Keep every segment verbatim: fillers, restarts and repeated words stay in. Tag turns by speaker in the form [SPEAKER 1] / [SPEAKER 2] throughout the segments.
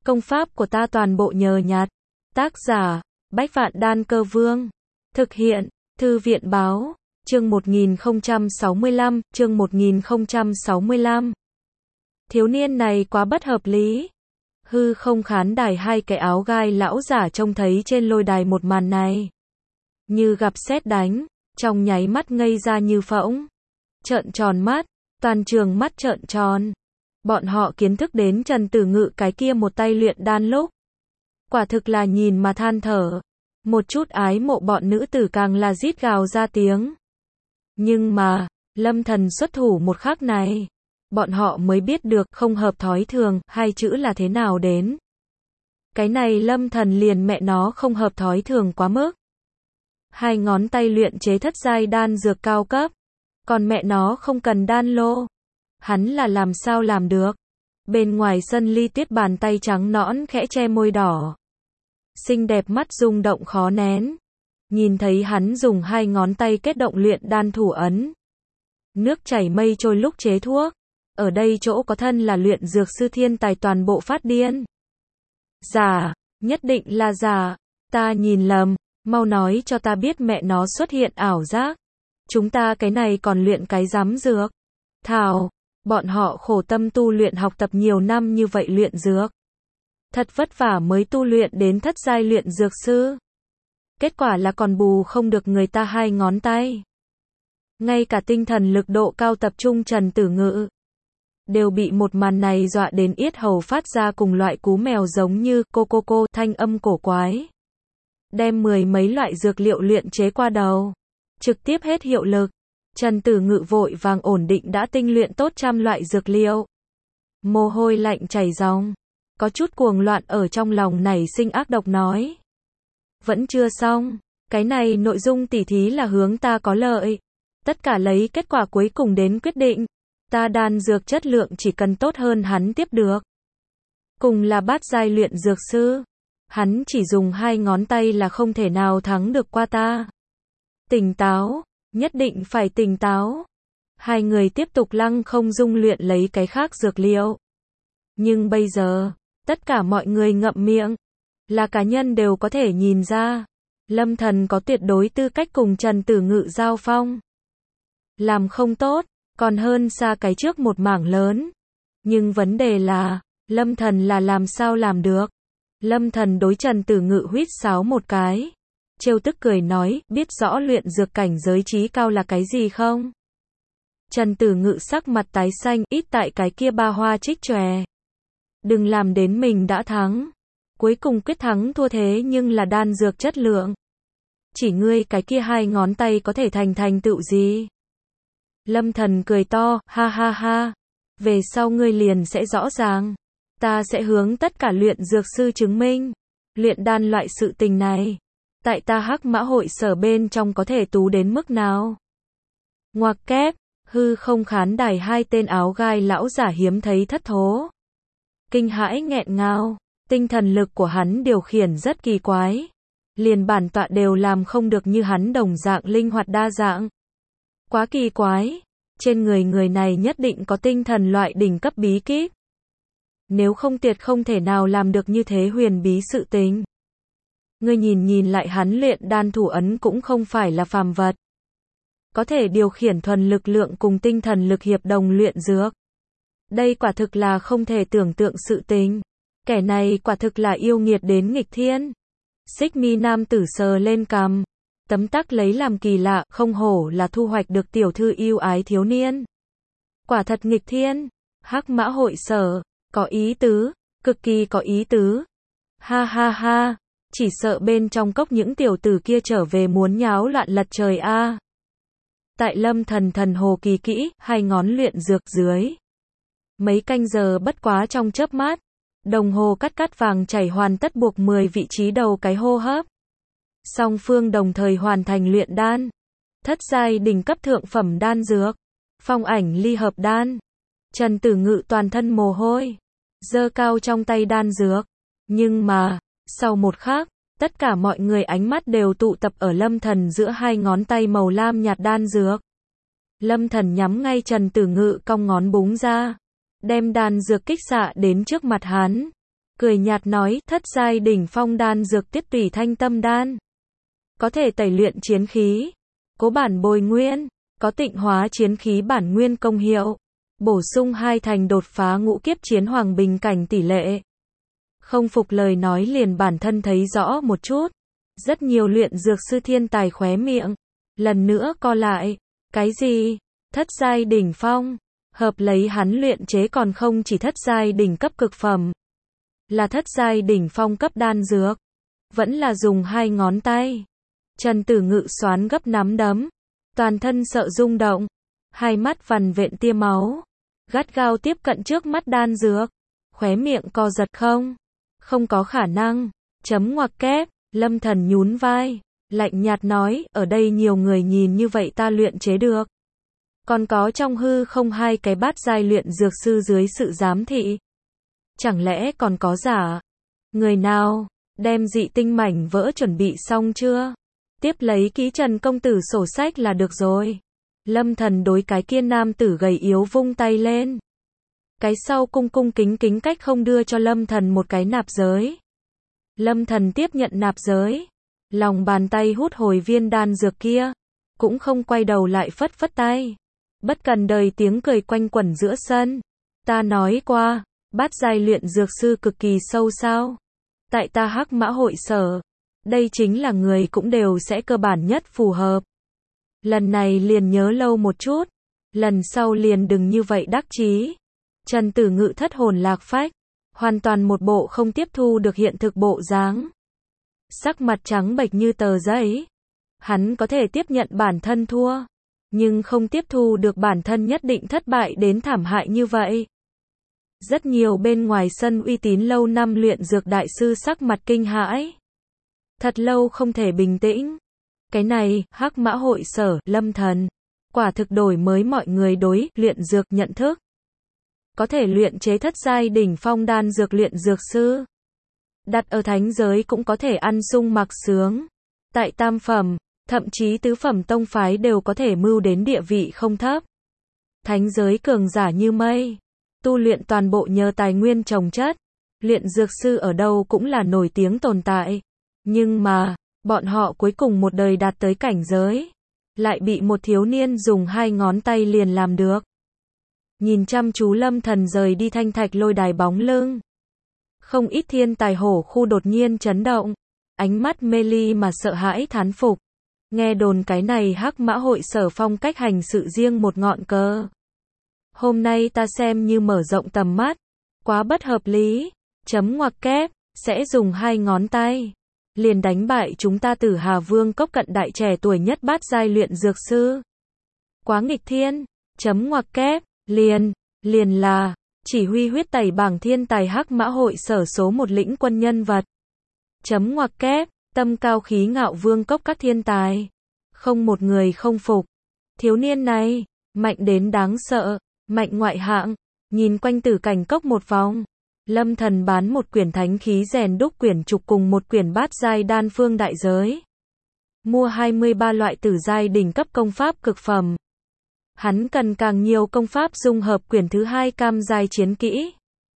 [SPEAKER 1] Công pháp của ta toàn bộ nhờ nhặt. Tác giả, Bách Vạn Đan Cơ Vương. Thực hiện, Thư viện Báo. Chương một nghìn không trăm sáu mươi lăm, chương một nghìn không trăm sáu mươi lăm. Thiếu niên này quá bất hợp lý. Hư không khán đài hai cái áo gai lão giả trông thấy trên lôi đài một màn này. Như gặp sét đánh, trong nháy mắt ngây ra như phỗng. Trợn tròn mắt, toàn trường mắt trợn tròn. Bọn họ kiến thức đến Trần Tử Ngự cái kia một tay luyện đan lúc. Quả thực là nhìn mà than thở. Một chút ái mộ bọn nữ tử càng là rít gào ra tiếng. Nhưng mà, Lâm Thần xuất thủ một khắc này, bọn họ mới biết được không hợp thói thường, hai chữ là thế nào đến. Cái này Lâm Thần liền mẹ nó không hợp thói thường quá mức. Hai ngón tay luyện chế thất giai đan dược cao cấp, còn mẹ nó không cần đan lô. Hắn là làm sao làm được. Bên ngoài sân Ly Tuyết bàn tay trắng nõn khẽ che môi đỏ. Xinh đẹp mắt rung động khó nén. Nhìn thấy hắn dùng hai ngón tay kết động luyện đan thủ ấn. Nước chảy mây trôi lúc chế thuốc. Ở đây chỗ có thân là luyện dược sư thiên tài toàn bộ phát điên. Giả, nhất định là giả. Ta nhìn lầm, mau nói cho ta biết mẹ nó xuất hiện ảo giác. Chúng ta cái này còn luyện cái rắm dược. Thảo, bọn họ khổ tâm tu luyện học tập nhiều năm như vậy luyện dược. Thật vất vả mới tu luyện đến thất giai luyện dược sư. Kết quả là còn bù không được người ta hai ngón tay. Ngay cả tinh thần lực độ cao tập trung Trần Tử Ngự đều bị một màn này dọa đến yết hầu phát ra cùng loại cú mèo giống như cô cô cô thanh âm cổ quái. Đem mười mấy loại dược liệu luyện chế qua đầu. Trực tiếp hết hiệu lực. Trần Tử Ngự vội vàng ổn định đã tinh luyện tốt trăm loại dược liệu. Mồ hôi lạnh chảy ròng. Có chút cuồng loạn ở trong lòng nảy sinh ác độc nói. Vẫn chưa xong. Cái này nội dung tỉ thí là hướng ta có lợi. Tất cả lấy kết quả cuối cùng đến quyết định. Ta đan dược chất lượng chỉ cần tốt hơn hắn tiếp được. Cùng là bát giai luyện dược sư. Hắn chỉ dùng hai ngón tay là không thể nào thắng được qua ta. Tỉnh táo. Nhất định phải tỉnh táo. Hai người tiếp tục lăng không dung luyện lấy cái khác dược liệu. Nhưng bây giờ, tất cả mọi người ngậm miệng. Là cá nhân đều có thể nhìn ra. Lâm Thần có tuyệt đối tư cách cùng Trần Tử Ngự giao phong. Làm không tốt, còn hơn xa cái trước một mảng lớn. Nhưng vấn đề là, Lâm Thần là làm sao làm được. Lâm Thần đối Trần Tử Ngự huýt sáo một cái. Trêu tức cười nói, biết rõ luyện dược cảnh giới trí cao là cái gì không? Trần Tử Ngự sắc mặt tái xanh, ít tại cái kia ba hoa trích chòe. Đừng làm đến mình đã thắng. Cuối cùng quyết thắng thua thế nhưng là đan dược chất lượng. Chỉ ngươi cái kia hai ngón tay có thể thành thành tựu gì? Lâm Thần cười to, ha ha ha. Về sau ngươi liền sẽ rõ ràng. Ta sẽ hướng tất cả luyện dược sư chứng minh. Luyện đan loại sự tình này. Tại ta Hắc Mã hội sở bên trong có thể tú đến mức nào? Ngoặc kép, hư không khán đài hai tên áo gai lão giả hiếm thấy thất thố. Kinh hãi nghẹn ngào, tinh thần lực của hắn điều khiển rất kỳ quái. Liền bản tọa đều làm không được như hắn đồng dạng linh hoạt đa dạng. Quá kỳ quái, trên người người này nhất định có tinh thần loại đỉnh cấp bí kíp. Nếu không tuyệt không thể nào làm được như thế huyền bí sự tình. Ngươi nhìn nhìn lại hắn luyện đan thủ ấn cũng không phải là phàm vật. Có thể điều khiển thuần lực lượng cùng tinh thần lực hiệp đồng luyện dược. Đây quả thực là không thể tưởng tượng sự tình. Kẻ này quả thực là yêu nghiệt đến nghịch thiên. Xích mi nam tử sờ lên cằm. Tấm tắc lấy làm kỳ lạ, không hổ là thu hoạch được tiểu thư yêu ái thiếu niên. Quả thật nghịch thiên. Hắc Mã hội sở, có ý tứ, cực kỳ có ý tứ. Ha ha ha. Chỉ sợ bên trong cốc những tiểu tử kia trở về muốn nháo loạn lật trời a. À. Tại Lâm Thần thần hồ kỳ kỹ, hai ngón luyện dược dưới. Mấy canh giờ bất quá trong chớp mắt. Đồng hồ cắt cắt vàng chảy hoàn tất buộc mười vị trí đầu cái hô hấp. Song phương đồng thời hoàn thành luyện đan. Thất giai đỉnh cấp thượng phẩm đan dược. Phong ảnh ly hợp đan. Trần Tử Ngự toàn thân mồ hôi. Giơ cao trong tay đan dược. Nhưng mà, sau một khắc, tất cả mọi người ánh mắt đều tụ tập ở Lâm Thần giữa hai ngón tay màu lam nhạt đan dược. Lâm Thần nhắm ngay Trần Tử Ngự cong ngón búng ra. Đem đan dược kích xạ đến trước mặt hắn. cười nhạt nói, thất giai đỉnh phong đan dược Tiết Tủy Thanh Tâm đan. Có thể tẩy luyện chiến khí, cố bản bồi nguyên, có tịnh hóa chiến khí bản nguyên công hiệu, bổ sung hai thành đột phá ngũ kiếp chiến hoàng bình cảnh tỷ lệ. Không phục lời nói liền bản thân thấy rõ một chút. Rất nhiều luyện dược sư thiên tài khóe miệng, lần nữa co lại. Cái gì? Thất giai đỉnh phong? Hợp lấy hắn luyện chế còn không chỉ thất giai đỉnh cấp cực phẩm, là thất giai đỉnh phong cấp đan dược, vẫn là dùng hai ngón tay. Trần Tử Ngự xoán gấp nắm đấm, toàn thân sợ rung động, hai mắt vằn vện tia máu, gắt gao tiếp cận trước mắt đan dược, khóe miệng co giật. Không, không có khả năng. Chấm ngoặc kép. Lâm Thần nhún vai, lạnh nhạt nói, ở đây nhiều người nhìn như vậy ta luyện chế được. Còn có trong hư không hai cái bát giai luyện dược sư dưới sự giám thị. Chẳng lẽ còn có giả? Người nào? Đem dị tinh mảnh vỡ chuẩn bị xong chưa? Tiếp lấy ký Trần công tử sổ sách là được rồi. Lâm Thần đối cái kia nam tử gầy yếu vung tay lên. Cái sau cung cung kính kính cách không đưa cho Lâm Thần một cái nạp giới. Lâm Thần tiếp nhận nạp giới, lòng bàn tay hút hồi viên đan dược kia, cũng không quay đầu lại phất phất tay. Bất cần đời tiếng cười quanh quẩn giữa sân. Ta nói qua, bát giai luyện dược sư cực kỳ sâu sao? Tại ta Hắc Mã hội sở, đây chính là người cũng đều sẽ cơ bản nhất phù hợp. Lần này liền nhớ lâu một chút, lần sau liền đừng như vậy đắc chí. Trần Tử Ngự thất hồn lạc phách, hoàn toàn một bộ không tiếp thu được hiện thực bộ dáng. Sắc mặt trắng bệch như tờ giấy. Hắn có thể tiếp nhận bản thân thua, nhưng không tiếp thu được bản thân nhất định thất bại đến thảm hại như vậy. Rất nhiều bên ngoài sân uy tín lâu năm luyện dược đại sư sắc mặt kinh hãi. Thật lâu không thể bình tĩnh. Cái này, Hắc Mã hội sở, Lâm Thần, quả thực đổi mới mọi người đối luyện dược nhận thức. Có thể luyện chế thất giai đỉnh phong đan dược luyện dược sư. Đặt ở thánh giới cũng có thể ăn sung mặc sướng. Tại tam phẩm, thậm chí tứ phẩm tông phái đều có thể mưu đến địa vị không thấp. Thánh giới cường giả như mây. Tu luyện toàn bộ nhờ tài nguyên trồng chất. Luyện dược sư ở đâu cũng là nổi tiếng tồn tại. Nhưng mà, bọn họ cuối cùng một đời đạt tới cảnh giới. Lại bị một thiếu niên dùng hai ngón tay liền làm được. Nhìn chăm chú Lâm Thần rời đi thanh thạch lôi đài bóng lưng. Không ít thiên tài hổ khu đột nhiên chấn động. Ánh mắt mê ly mà sợ hãi thán phục. Nghe đồn cái này Hắc Mã hội sở phong cách hành sự riêng một ngọn cờ. Hôm nay ta xem như mở rộng tầm mắt. Quá bất hợp lý. Chấm ngoặc kép. Sẽ dùng hai ngón tay. Liền đánh bại chúng ta Tử Hà Vương cốc cận đại trẻ tuổi nhất bát giai luyện dược sư. Quá nghịch thiên. Chấm ngoặc kép. Liền. Liền là. Chỉ huy huyết tẩy bảng thiên tài Hắc Mã hội sở số một lĩnh quân nhân vật. Chấm ngoặc kép. Tâm cao khí ngạo vương cốc các thiên tài. Không một người không phục. Thiếu niên này. Mạnh đến đáng sợ. Mạnh ngoại hạng. Nhìn quanh tử cảnh cốc một vòng. Lâm Thần bán một quyển thánh khí rèn đúc quyển trục cùng một quyển bát giai đan phương đại giới. Mua hai mươi ba loại tử giai đỉnh cấp công pháp cực phẩm. Hắn cần càng nhiều công pháp dung hợp quyển thứ hai cam giai chiến kỹ.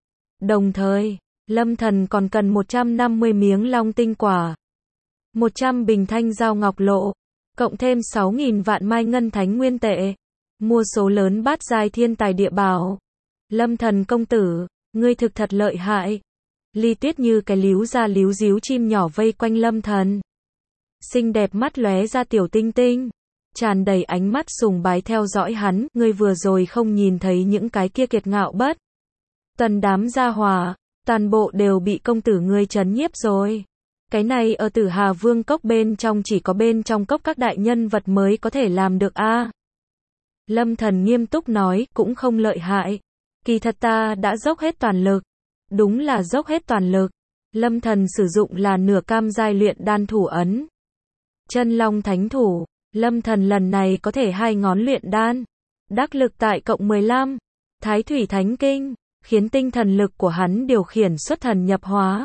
[SPEAKER 1] Đồng thời, Lâm Thần còn cần một trăm năm mươi miếng long tinh quả, một trăm bình thanh giao ngọc lộ, cộng thêm sáu nghìn vạn mai ngân thánh nguyên tệ. Mua số lớn bát giai thiên tài địa bảo. Lâm Thần công tử, ngươi thực thật lợi hại. Ly Tuyết như cái líu ra líu díu chim nhỏ vây quanh Lâm Thần. Xinh đẹp mắt lóe ra tiểu tinh tinh, tràn đầy ánh mắt sùng bái theo dõi hắn. Ngươi vừa rồi không nhìn thấy những cái kia kiệt ngạo bất tuần đám gia hỏa, toàn bộ đều bị công tử ngươi trấn nhiếp rồi. Cái này ở Tử Hà Vương cốc bên trong chỉ có bên trong cốc các đại nhân vật mới có thể làm được a. À. Lâm Thần nghiêm túc nói, cũng không lợi hại. Kỳ thật ta đã dốc hết toàn lực. Đúng là dốc hết toàn lực. Lâm Thần sử dụng là nửa cam giai luyện đan thủ ấn. Chân Long Thánh Thủ. Lâm Thần lần này có thể hai ngón luyện đan. Đắc lực tại cộng mười lăm. Thái Thủy Thánh Kinh. Khiến tinh thần lực của hắn điều khiển xuất thần nhập hóa.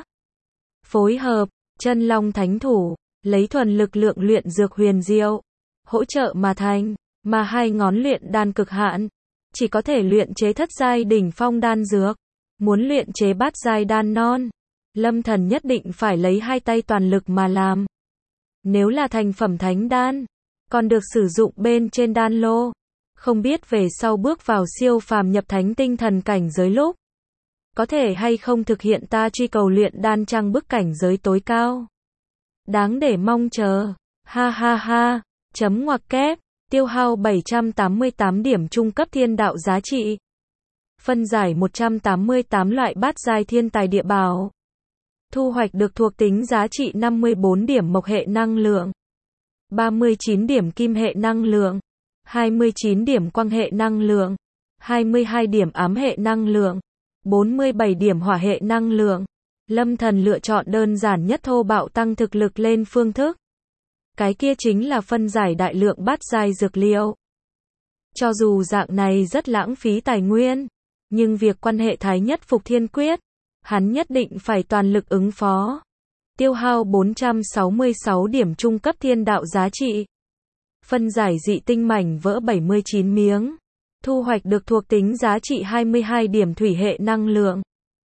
[SPEAKER 1] Phối hợp. Chân Long Thánh Thủ. Lấy thuần lực lượng luyện dược huyền diệu. Hỗ trợ mà thành. Mà hai ngón luyện đan cực hạn. Chỉ có thể luyện chế thất giai đỉnh phong đan dược. Muốn luyện chế bát giai đan non. Lâm Thần nhất định phải lấy hai tay toàn lực mà làm. Nếu là thành phẩm thánh đan, còn được sử dụng bên trên đan lô. Không biết về sau bước vào siêu phàm nhập thánh tinh thần cảnh giới lúc, có thể hay không thực hiện ta truy cầu luyện đan trang bức cảnh giới tối cao. Đáng để mong chờ. Ha ha ha. Chấm ngoặc kép. Tiêu hao bảy trăm tám mươi tám điểm trung cấp thiên đạo giá trị. Phân giải một trăm tám mươi tám loại bát giai thiên tài địa bảo. Thu hoạch được thuộc tính giá trị năm mươi bốn điểm mộc hệ năng lượng, ba mươi chín điểm kim hệ năng lượng, hai mươi chín điểm quang hệ năng lượng, hai mươi hai điểm ám hệ năng lượng, bốn mươi bảy điểm hỏa hệ năng lượng. Lâm Thần lựa chọn đơn giản nhất thô bạo tăng thực lực lên phương thức. Cái kia chính là phân giải đại lượng bát giai dược liệu. Cho dù dạng này rất lãng phí tài nguyên, nhưng việc quan hệ thái nhất phục thiên quyết, hắn nhất định phải toàn lực ứng phó. Tiêu hao bốn trăm sáu mươi sáu điểm trung cấp thiên đạo giá trị. Phân giải dị tinh mảnh vỡ bảy mươi chín miếng. Thu hoạch được thuộc tính giá trị hai mươi hai điểm thủy hệ năng lượng,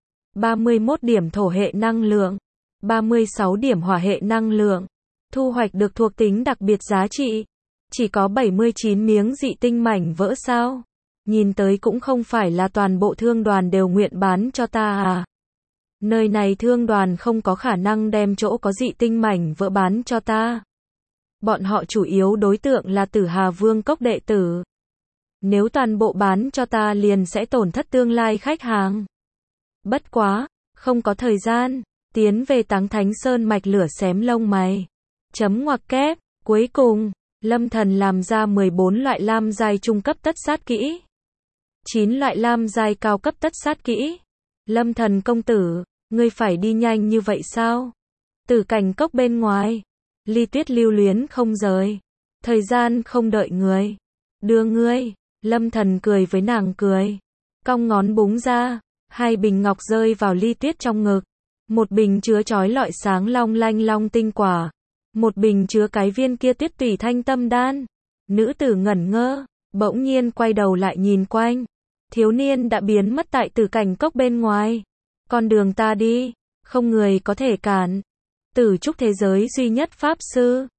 [SPEAKER 1] ba mươi mốt điểm thổ hệ năng lượng, ba mươi sáu điểm hỏa hệ năng lượng. Thu hoạch được thuộc tính đặc biệt giá trị. Chỉ có bảy mươi chín miếng dị tinh mảnh vỡ sao? Nhìn tới cũng không phải là toàn bộ thương đoàn đều nguyện bán cho ta à? Nơi này thương đoàn không có khả năng đem chỗ có dị tinh mảnh vỡ bán cho ta. Bọn họ chủ yếu đối tượng là Tử Hà Vương cốc đệ tử. Nếu toàn bộ bán cho ta liền sẽ tổn thất tương lai khách hàng. Bất quá, không có thời gian. Tiến về Táng Thánh Sơn mạch lửa xém lông mày. Chấm ngoặc kép. Cuối cùng, Lâm Thần làm ra mười bốn loại lam giai trung cấp tất sát kỹ, chín loại lam giai cao cấp tất sát kỹ. Lâm Thần công tử, ngươi phải đi nhanh như vậy sao? Tử cảnh cốc bên ngoài, Ly Tuyết lưu luyến không rời. Thời gian không đợi người. Đưa ngươi. Lâm Thần cười với nàng cười. Cong ngón búng ra, hai bình ngọc rơi vào Ly Tuyết trong ngực. Một bình chứa chói lọi sáng long lanh long tinh quả. Một bình chứa cái viên kia tuyết tùy thanh tâm đan. Nữ tử ngẩn ngơ, bỗng nhiên quay đầu lại nhìn quanh. Thiếu niên đã biến mất tại tử cảnh cốc bên ngoài. Con đường ta đi, không người có thể cản. Tử trúc thế giới duy nhất pháp sư.